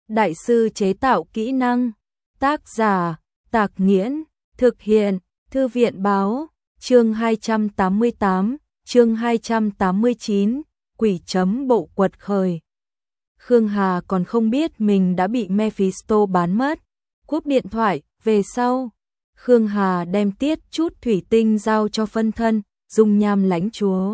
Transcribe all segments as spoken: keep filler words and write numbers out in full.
đại sư chế tạo kỹ năng. Tác giả, Tạc Nghiễn, thực hiện, Thư viện Báo, chương hai trăm tám mươi tám, chương hai trăm tám mươi chín, quỷ chấm bộ quật khởi. Khương Hà còn không biết mình đã bị Mephisto bán mất. Cúp điện thoại, về sau, Khương Hà đem tiết chút thủy tinh giao cho phân thân, Dung Nham Lãnh Chúa.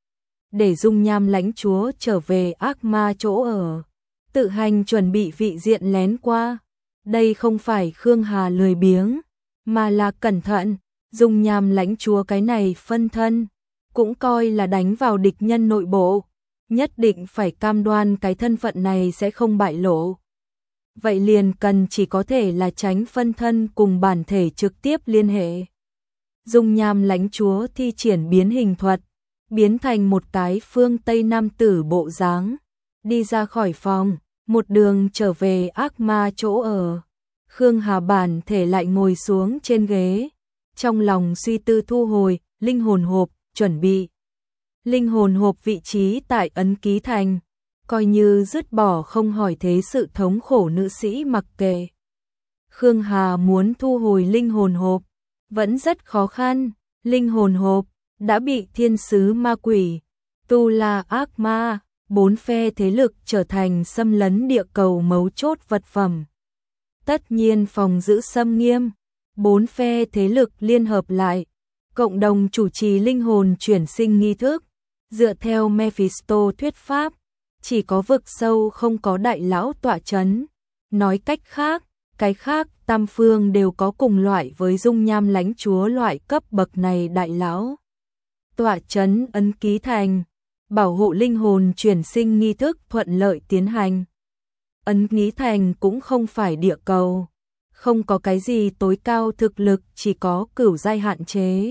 Để Dung Nham Lãnh Chúa trở về ác ma chỗ ở, tự hành chuẩn bị vị diện lén qua. Đây không phải Khương Hà lười biếng, mà là cẩn thận. Dung Nham Lãnh Chúa cái này phân thân, cũng coi là đánh vào địch nhân nội bộ. Nhất định phải cam đoan cái thân phận này sẽ không bại lộ. Vậy liền cần chỉ có thể là tránh phân thân cùng bản thể trực tiếp liên hệ. Dung Nham Lãnh Chúa thi triển biến hình thuật, biến thành một cái phương Tây Nam tử bộ dáng, đi ra khỏi phòng, một đường trở về ác ma chỗ ở. Khương Hà bản thể lại ngồi xuống trên ghế, trong lòng suy tư thu hồi linh hồn hộp, chuẩn bị linh hồn hộp vị trí tại ấn ký thành, coi như dứt bỏ không hỏi thế sự thống khổ nữ sĩ mặc kệ. Khương Hà muốn thu hồi linh hồn hộp, vẫn rất khó khăn. Linh hồn hộp đã bị thiên sứ ma quỷ, tu la ác ma, bốn phe thế lực trở thành xâm lấn địa cầu mấu chốt vật phẩm. Tất nhiên phòng giữ xâm nghiêm, bốn phe thế lực liên hợp lại, cộng đồng chủ trì linh hồn chuyển sinh nghi thức. Dựa theo Mephisto thuyết pháp, chỉ có vực sâu không có đại lão tọa chấn. Nói cách khác, cái khác tam phương đều có cùng loại với Dung Nham Lãnh Chúa loại cấp bậc này đại lão tọa chấn ấn ký thành, bảo hộ linh hồn chuyển sinh nghi thức thuận lợi tiến hành. Ấn ký thành cũng không phải địa cầu, không có cái gì tối cao thực lực, chỉ có cửu giai hạn chế.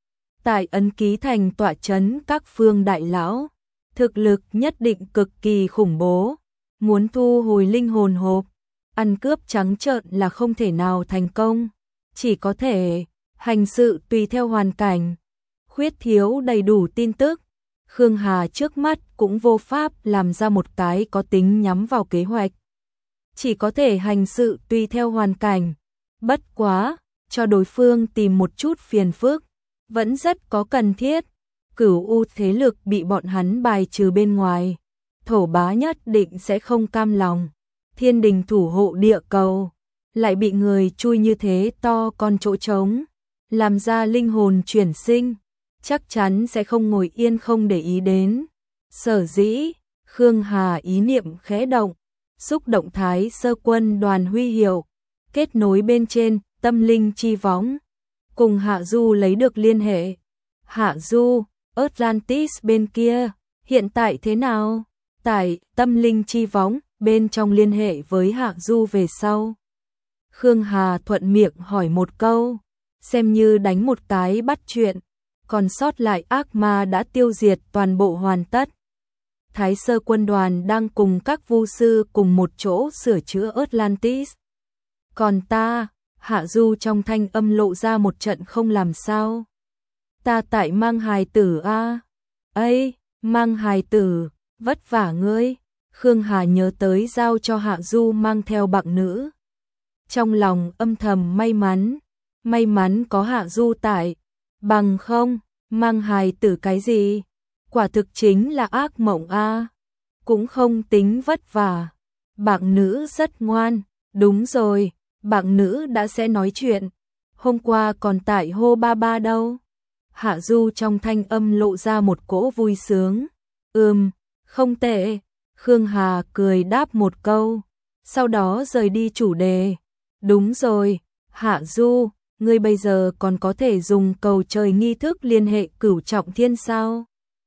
Tại ấn ký thành tọa chấn các phương đại lão, thực lực nhất định cực kỳ khủng bố. Muốn thu hồi linh hồn hộp, ăn cướp trắng trợn là không thể nào thành công, chỉ có thể hành sự tùy theo hoàn cảnh. Khuyết thiếu đầy đủ tin tức, Khương Hà trước mắt cũng vô pháp làm ra một cái có tính nhắm vào kế hoạch. Chỉ có thể hành sự tùy theo hoàn cảnh. Bất quá, cho đối phương tìm một chút phiền phức, vẫn rất có cần thiết. Cửu U thế lực bị bọn hắn bài trừ bên ngoài, thổ bá nhất định sẽ không cam lòng. Thiên đình thủ hộ địa cầu, lại bị người chui như thế to con chỗ trống, làm ra linh hồn chuyển sinh, chắc chắn sẽ không ngồi yên không để ý đến. Sở dĩ, Khương Hà ý niệm khẽ động, xúc động thái sơ quân đoàn huy hiệu, kết nối bên trên tâm linh chi võng, cùng Hạ Du lấy được liên hệ. Hạ Du, Atlantis bên kia, hiện tại thế nào? Tại tâm linh chi võng, bên trong liên hệ với Hạ Du về sau. Khương Hà thuận miệng hỏi một câu, xem như đánh một cái bắt chuyện, còn sót lại ác ma đã tiêu diệt toàn bộ hoàn tất. Thái sơ quân đoàn đang cùng các vu sư cùng một chỗ sửa chữa Atlantis. Còn ta, Hạ Du trong thanh âm lộ ra một trận không làm sao. Ta tại mang hài tử a. À? Ây, mang hài tử, vất vả ngươi. Khương Hà nhớ tới giao cho Hạ Du mang theo bạn nữ. Trong lòng âm thầm may mắn, may mắn có Hạ Du tại, bằng không, mang hài tử cái gì? Quả thực chính là ác mộng a. À. Cũng không tính vất vả. Bạn nữ rất ngoan, đúng rồi, bạn nữ đã sẽ nói chuyện. Hôm qua còn tại hô ba ba đâu. Hạ Du trong thanh âm lộ ra một cỗ vui sướng. Ừm, không tệ. Khương Hà cười đáp một câu, sau đó rời đi chủ đề. Đúng rồi, Hạ Du, ngươi bây giờ còn có thể dùng cầu trời nghi thức liên hệ cửu trọng thiên sao?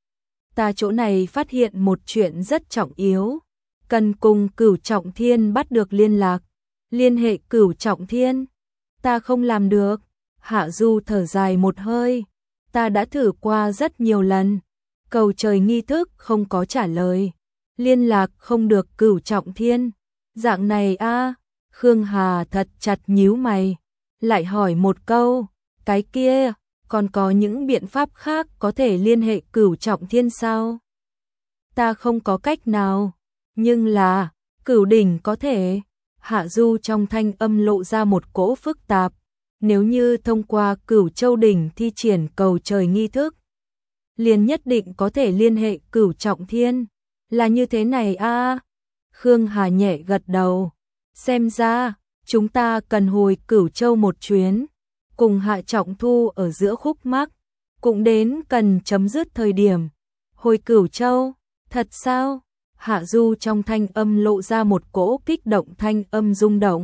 Ta chỗ này phát hiện một chuyện rất trọng yếu, cần cùng cửu trọng thiên bắt được liên lạc. Liên hệ cửu trọng thiên? Ta không làm được. Hạ Du thở dài một hơi. Ta đã thử qua rất nhiều lần, cầu trời nghi thức không có trả lời, liên lạc không được cửu trọng thiên. Dạng này a. À, Khương Hà thật chặt nhíu mày, lại hỏi một câu, cái kia, còn có những biện pháp khác có thể liên hệ cửu trọng thiên sao? Ta không có cách nào, nhưng là, Cửu đỉnh có thể, Hạ Du trong thanh âm lộ ra một cỗ phức tạp, nếu như thông qua Cửu Châu đỉnh thi triển cầu trời nghi thức, liền nhất định có thể liên hệ Cửu Trọng Thiên, là như thế này a. À? Khương Hà nhẹ gật đầu, xem ra chúng ta cần hồi Cửu Châu một chuyến, cùng Hạ Trọng Thu ở giữa khúc mắc, cũng đến cần chấm dứt thời điểm. Hồi Cửu Châu, thật sao? Hạ Du trong thanh âm lộ ra một cỗ kích động thanh âm rung động.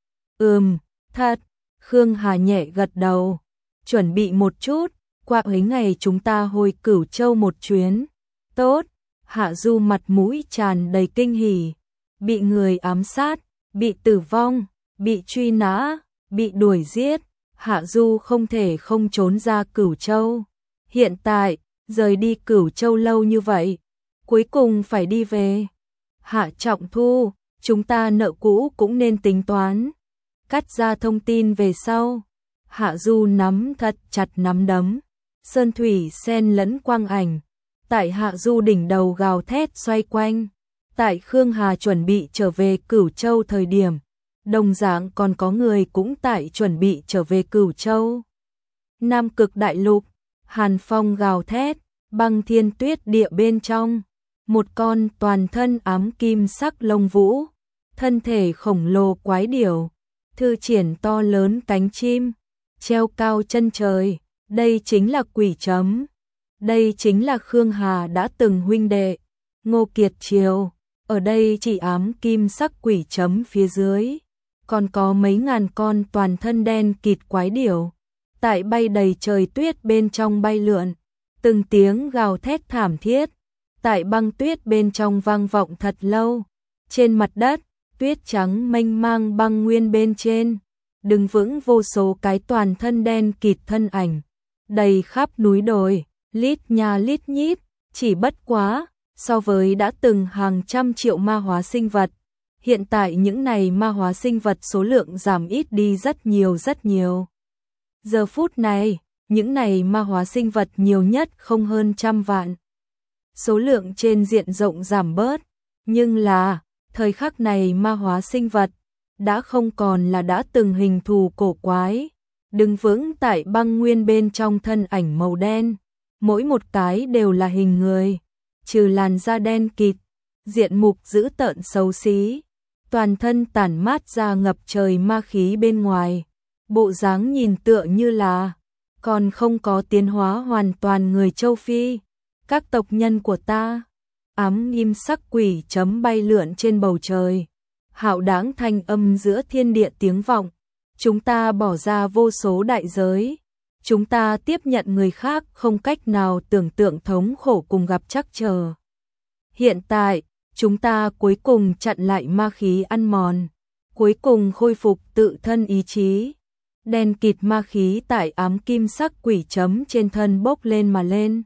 Ừm, thật. Khương Hà nhẹ gật đầu, chuẩn bị một chút, qua mấy ngày chúng ta hồi Cửu Châu một chuyến. Tốt. Hạ Du mặt mũi tràn đầy kinh hỉ, bị người ám sát, bị tử vong, bị truy nã, bị đuổi giết, Hạ Du không thể không trốn ra Cửu Châu. Hiện tại, rời đi Cửu Châu lâu như vậy, cuối cùng phải đi về. Hạ Trọng Thu, chúng ta nợ cũ cũng nên tính toán. Cắt ra thông tin về sau. Hạ Du nắm thật chặt nắm đấm, sơn thủy sen lẫn quang ảnh. Tại Hạ Du đỉnh đầu gào thét xoay quanh. Tại Khương Hà chuẩn bị trở về Cửu Châu thời điểm, đồng dạng còn có người cũng tại chuẩn bị trở về Cửu Châu. Nam Cực Đại Lục, hàn phong gào thét, băng thiên tuyết địa bên trong, một con toàn thân ám kim sắc lông vũ, thân thể khổng lồ quái điểu, thư triển to lớn cánh chim, treo cao chân trời, đây chính là Quỷ Chấm. Đây chính là Khương Hà đã từng huynh đệ, Ngô Kiệt Triều, ở đây chỉ ám kim sắc Quỷ Chấm phía dưới, còn có mấy ngàn con toàn thân đen kịt quái điểu, tại bay đầy trời tuyết bên trong bay lượn, từng tiếng gào thét thảm thiết, tại băng tuyết bên trong vang vọng thật lâu, trên mặt đất, tuyết trắng mênh mang băng nguyên bên trên, đứng vững vô số cái toàn thân đen kịt thân ảnh, đầy khắp núi đồi. Lít nha lít nhít, chỉ bất quá, so với đã từng hàng trăm triệu ma hóa sinh vật, hiện tại những này ma hóa sinh vật số lượng giảm ít đi rất nhiều rất nhiều. Giờ phút này, những này ma hóa sinh vật nhiều nhất không hơn trăm vạn. Số lượng trên diện rộng giảm bớt, nhưng là, thời khắc này ma hóa sinh vật, đã không còn là đã từng hình thù cổ quái, đứng vững tại băng nguyên bên trong thân ảnh màu đen. Mỗi một cái đều là hình người, trừ làn da đen kịt, diện mục dữ tợn xấu xí, toàn thân tản mát ra ngập trời ma khí bên ngoài, bộ dáng nhìn tựa như là còn không có tiến hóa hoàn toàn người châu Phi. Các tộc nhân của ta, ám kim sắc Quỷ Chấm bay lượn trên bầu trời, hạo đãng thanh âm giữa thiên địa tiếng vọng, chúng ta bỏ ra vô số đại giới. Chúng ta tiếp nhận người khác không cách nào tưởng tượng thống khổ cùng gặp trắc trở. Hiện tại, chúng ta cuối cùng chặn lại ma khí ăn mòn, cuối cùng khôi phục tự thân ý chí. Đen kịt ma khí tại ám kim sắc Quỷ Chấm trên thân bốc lên mà lên.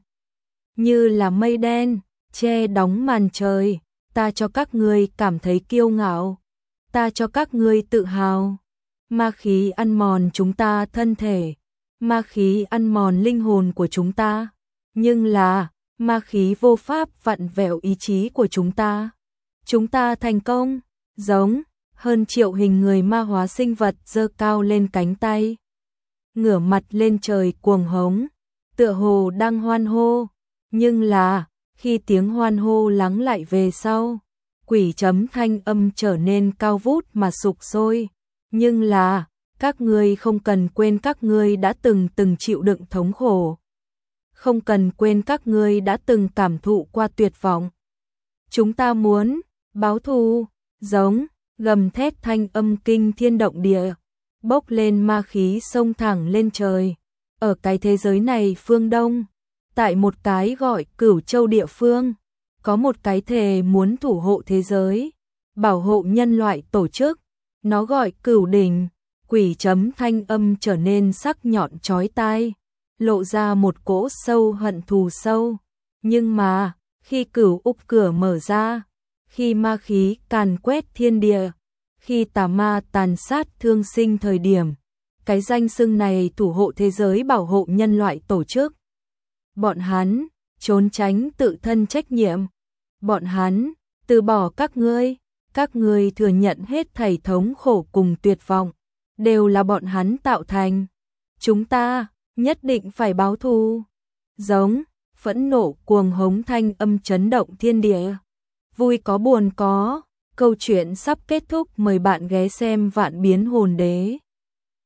Như là mây đen, che đóng màn trời, ta cho các ngươi cảm thấy kiêu ngạo, ta cho các ngươi tự hào. Ma khí ăn mòn chúng ta thân thể. Ma khí ăn mòn linh hồn của chúng ta, nhưng là, ma khí vô pháp vặn vẹo ý chí của chúng ta. Chúng ta thành công, giống, hơn triệu hình người ma hóa sinh vật giơ cao lên cánh tay. Ngửa mặt lên trời cuồng hống, tựa hồ đang hoan hô, nhưng là, khi tiếng hoan hô lắng lại về sau, Quỷ Chấm thanh âm trở nên cao vút mà sục sôi, nhưng là, các ngươi không cần quên các ngươi đã từng từng chịu đựng thống khổ. Không cần quên các ngươi đã từng cảm thụ qua tuyệt vọng. Chúng ta muốn báo thù, giống, gầm thét thanh âm kinh thiên động địa, bốc lên ma khí xông thẳng lên trời. Ở cái thế giới này phương Đông, tại một cái gọi Cửu Châu địa phương, có một cái thề muốn thủ hộ thế giới, bảo hộ nhân loại tổ chức, nó gọi Cửu Đỉnh. Quỷ Chấm thanh âm trở nên sắc nhọn chói tai, lộ ra một cỗ sâu hận thù sâu. Nhưng mà, khi Cửu Úc cửa mở ra, khi ma khí càn quét thiên địa, khi tà ma tàn sát thương sinh thời điểm, cái danh xưng này thủ hộ thế giới bảo hộ nhân loại tổ chức. Bọn hắn trốn tránh tự thân trách nhiệm, bọn hắn từ bỏ các ngươi, các ngươi thừa nhận hết thảy thống khổ cùng tuyệt vọng, đều là bọn hắn tạo thành. Chúng ta nhất định phải báo thù. Giống, phẫn nộ cuồng hống thanh âm chấn động thiên địa. Vui có buồn có, câu chuyện sắp kết thúc, mời bạn ghé xem Vạn Biến Hồn Đế.